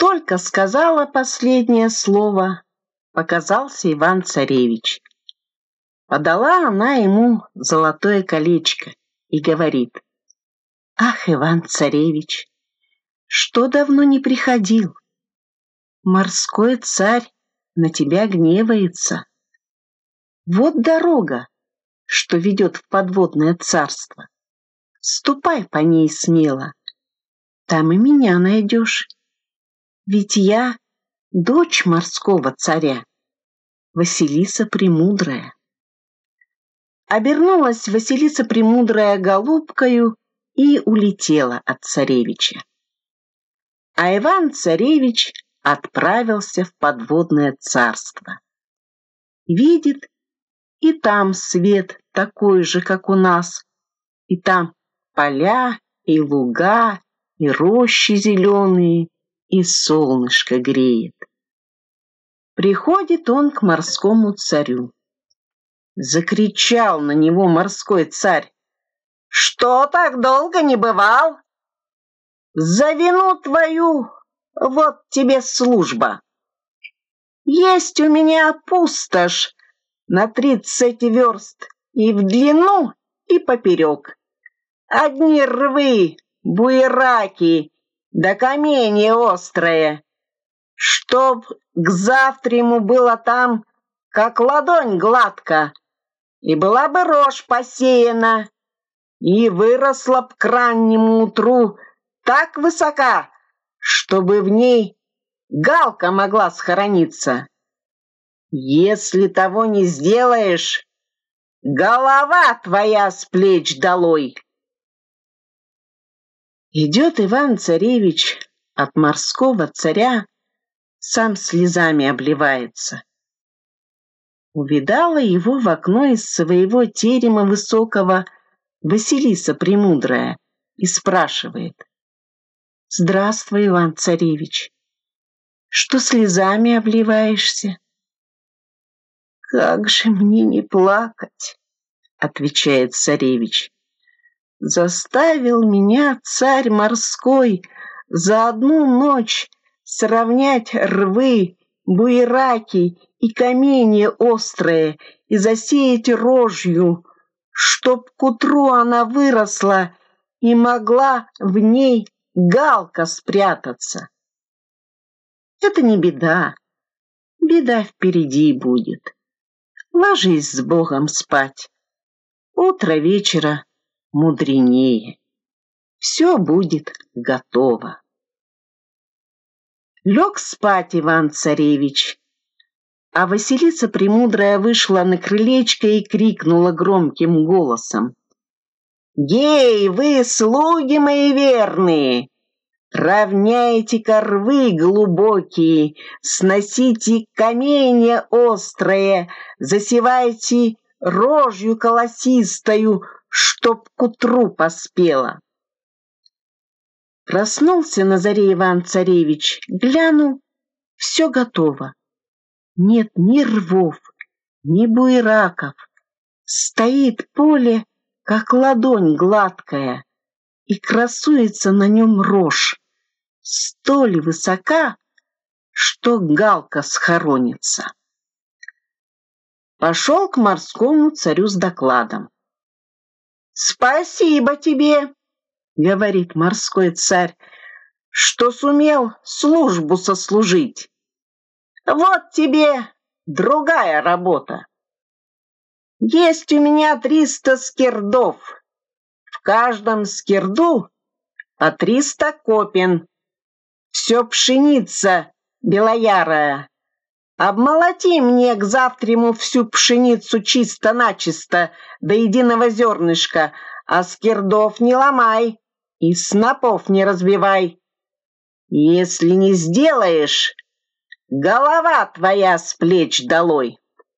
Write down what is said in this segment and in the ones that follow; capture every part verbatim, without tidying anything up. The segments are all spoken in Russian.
Только сказала последнее слово, показался Иван-царевич. Подала она ему золотое колечко и говорит: «Ах, Иван-царевич, что давно не приходил? Морской царь на тебя гневается. Вот дорога, что ведет в подводное царство. Ступай по ней смело, там и меня найдешь. Ведь я дочь морского царя, Василиса Премудрая». Обернулась Василиса Премудрая голубкою и улетела от царевича. А Иван-царевич отправился в подводное царство. Видит, и там свет такой же, как у нас, и там поля, и луга, и рощи зеленые, и солнышко греет. Приходит он к морскому царю. Закричал на него морской царь: «Что так долго не бывал? За вину твою вот тебе служба. Есть у меня пустошь на тридцать верст и в длину, и поперек. Одни рвы, буераки, да каменья острые, чтоб к завтраму было там, как ладонь гладко, и была бы рожь посеяна, и выросла б к раннему утру так высока, чтобы в ней галка могла схорониться. Если того не сделаешь, голова твоя с плеч долой». Идет Иван-царевич от морского царя, сам слезами обливается. Увидала его в окно из своего терема высокого Василиса Премудрая и спрашивает: «Здравствуй, Иван-царевич, что слезами обливаешься?» «Как же мне не плакать?» — отвечает царевич. «Заставил меня царь морской за одну ночь сравнять рвы, буераки и каменья острые и засеять рожью, чтоб к утру она выросла и могла в ней галка спрятаться. Это не беда, беда впереди будет. Ложись с Богом спать. Утро вечера мудренее. Все будет готово». Лег спать Иван-царевич, а Василиса Премудрая вышла на крылечко и крикнула громким голосом: «Гей, вы, слуги мои верные! Равняйте-ка рвы глубокие, сносите каменья острые, засевайте рожью колосистою, чтоб к утру поспела». Проснулся на заре Иван-царевич, глянул, все готово. Нет ни рвов, ни буераков. Стоит поле, как ладонь гладкая, и красуется на нем рожь, столь высока, что галка схоронится. Пошел к морскому царю с докладом. «Спасибо тебе, — говорит морской царь, — что сумел службу сослужить. Вот тебе другая работа. Есть у меня триста скирдов, в каждом скирду по триста копен. Все пшеница белоярая. Обмолоти мне к завтраму всю пшеницу чисто-начисто до единого зернышка, а скирдов не ломай и снопов не разбивай. Если не сделаешь, голова твоя с плеч долой».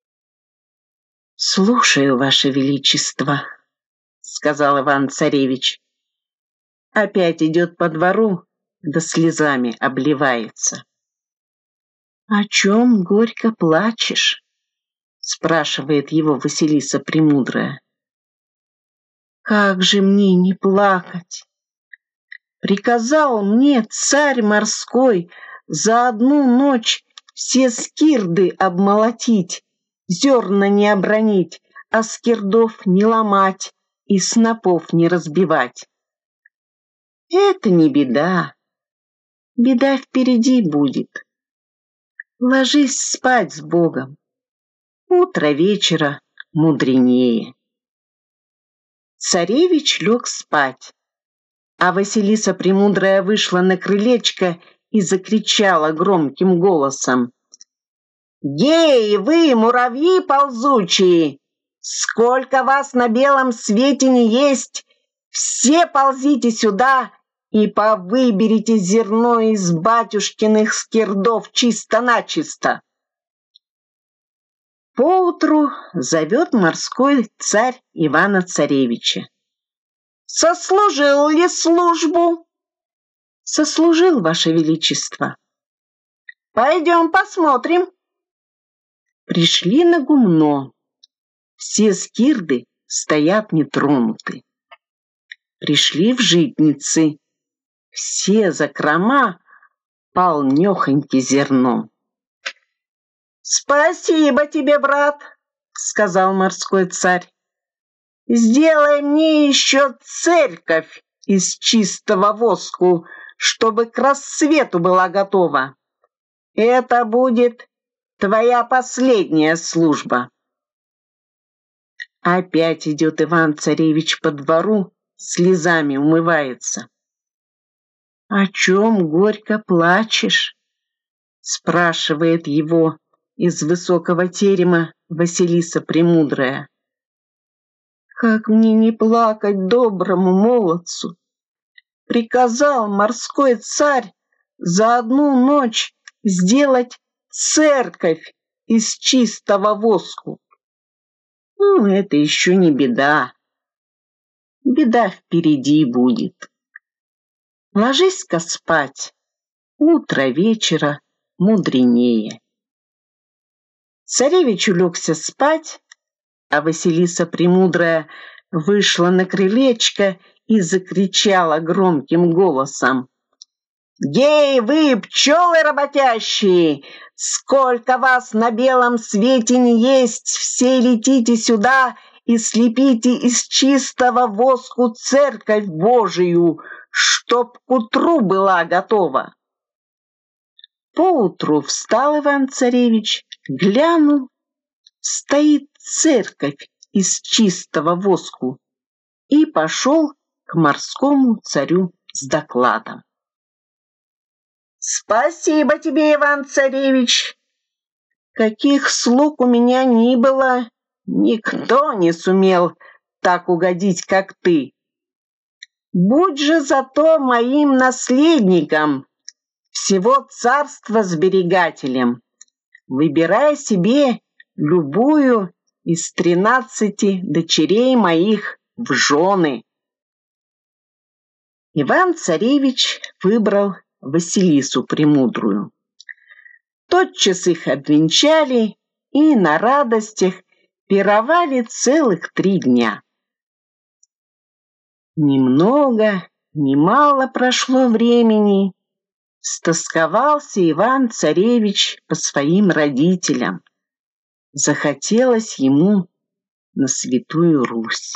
«Слушаю, ваше величество», — сказал Иван-царевич. Опять идет по двору, да слезами обливается. «О чем горько плачешь?» — спрашивает его Василиса Премудрая. «Как же мне не плакать? Приказал мне царь морской за одну ночь все скирды обмолотить, зерна не обронить, а скирдов не ломать и снопов не разбивать. Это не беда, беда впереди будет. Ложись спать с Богом, утро вечера мудренее. Царевич лег спать, а Василиса Премудрая вышла на крылечко и закричала громким голосом: «Гей, вы, муравьи ползучие! Сколько вас на белом свете не есть! Все ползите сюда и повыберите зерно из батюшкиных скирдов чисто-начисто!» Поутру зовет морской царь Ивана-Царевича. «Сослужил ли службу?» «Сослужил, Ваше Величество». «Пойдем посмотрим». Пришли на гумно. Все скирды стоят нетронуты. Пришли в житницы. Все закрома полнёхоньки зерном. «Спасибо тебе, брат», — сказал морской царь. «Сделай мне еще церковь из чистого воску, чтобы к рассвету была готова. Это будет твоя последняя служба». Опять идет Иван-Царевич по двору, слезами умывается. «О чем горько плачешь?» — спрашивает его из высокого терема Василиса Премудрая. «Как мне не плакать доброму молодцу? Приказал морской царь за одну ночь сделать церковь из чистого воску. Ну, это еще не беда. Беда впереди будет. Ложись-ка спать, утро вечера мудренее». Царевич улегся спать, а Василиса Премудрая вышла на крылечко и закричала громким голосом: «Гей, вы, пчелы работящие! Сколько вас на белом свете не есть, все летите сюда и слепите из чистого воску церковь Божию, чтоб к утру была готова». Поутру встал Иван-Царевич, глянул, стоит церковь из чистого воску, и пошел к морскому царю с докладом. «Спасибо тебе, Иван-Царевич! Каких слуг у меня ни было, никто не сумел так угодить, как ты. Будь же зато моим наследником, всего царства сберегателем. Выбирай себе любую из тринадцати дочерей моих в жены». Иван-Царевич выбрал Василису Премудрую. Тотчас их обвенчали и на радостях пировали целых три дня. Немного, немало прошло времени. Стосковался Иван-Царевич по своим родителям. Захотелось ему на Святую Русь.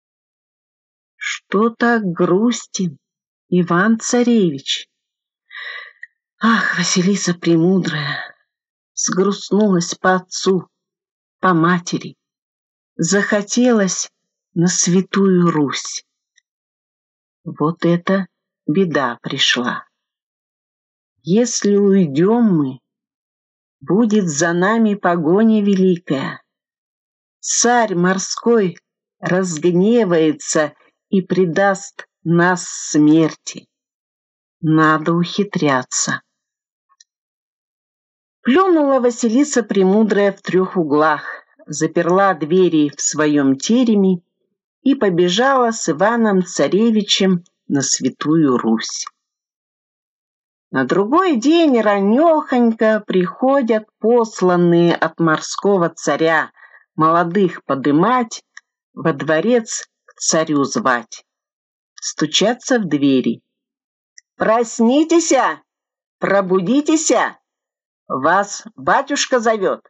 «Что так грустен, Иван-Царевич?» «Ах, Василиса Премудрая!» Сгрустнулась по отцу, по матери. Захотелось на Святую Русь. Вот это беда пришла. Если уйдем мы, будет за нами погоня великая. Царь морской разгневается и предаст нас смерти. Надо ухитряться. Плюнула Василиса Премудрая в трех углах, заперла двери в своем тереме и побежала с Иваном-Царевичем на Святую Русь. На другой день ранехонько приходят посланные от морского царя молодых подымать, во дворец к царю звать. Стучатся в двери. «Проснитесь, пробудитесь, вас батюшка зовет.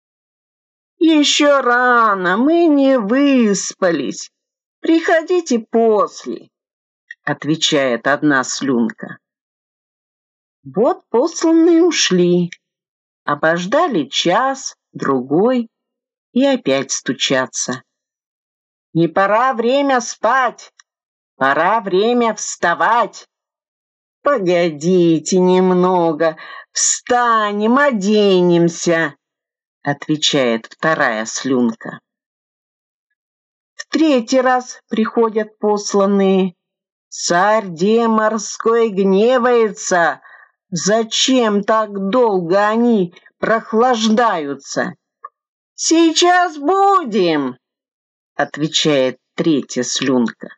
Еще рано, мы не выспались. Приходите после, отвечает одна слюнка. Вот посланные ушли, обождали час, другой и опять стучатся. Не пора время спать, пора время вставать. Погодите немного, встанем, оденемся, отвечает вторая слюнка. В третий раз приходят посланные. Царь-де морской гневается. Зачем так долго они прохлаждаются? Сейчас будем, отвечает третья слюнка.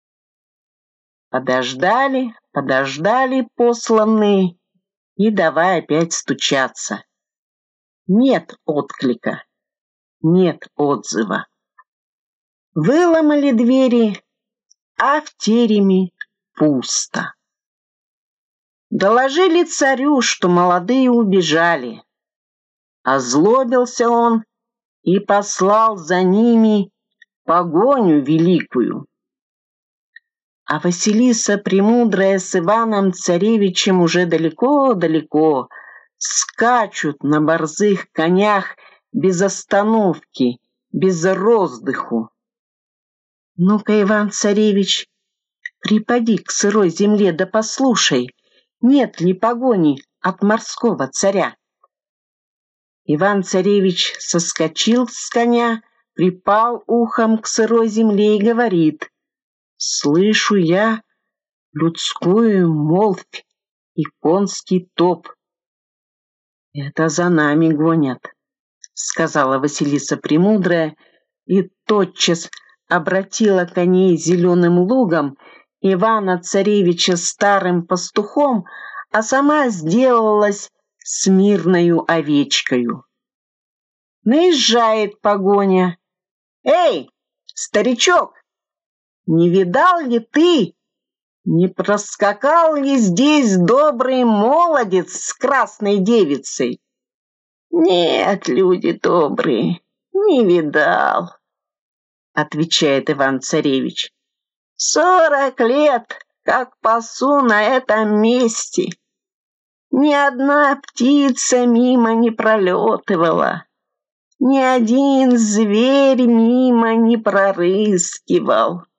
Подождали, подождали посланные и давай опять стучаться. Нет отклика, нет отзыва. Выломали двери, а в тереме пусто. Доложили царю, что молодые убежали. Озлобился он и послал за ними погоню великую. А Василиса Премудрая с Иваном-Царевичем уже далеко-далеко скачут на борзых конях без остановки, без роздыху. Ну-ка, Иван-Царевич, припади к сырой земле да послушай, нет ли погони от морского царя. Иван-Царевич соскочил с коня, припал ухом к сырой земле и говорит: слышу я людскую молвь и конский топ. Это за нами гонят, сказала Василиса Премудрая и тотчас обратила коней зеленым лугом, Ивана-Царевича старым пастухом, а сама сделалась смирною овечкою. Наезжает погоня. Эй, старичок, не видал ли ты, не проскакал ли здесь добрый молодец с красной девицей? Нет, люди добрые, не видал, отвечает Иван-Царевич. Сорок лет, как пасу на этом месте. Ни одна птица мимо не пролетывала, ни один зверь мимо не прорыскивал.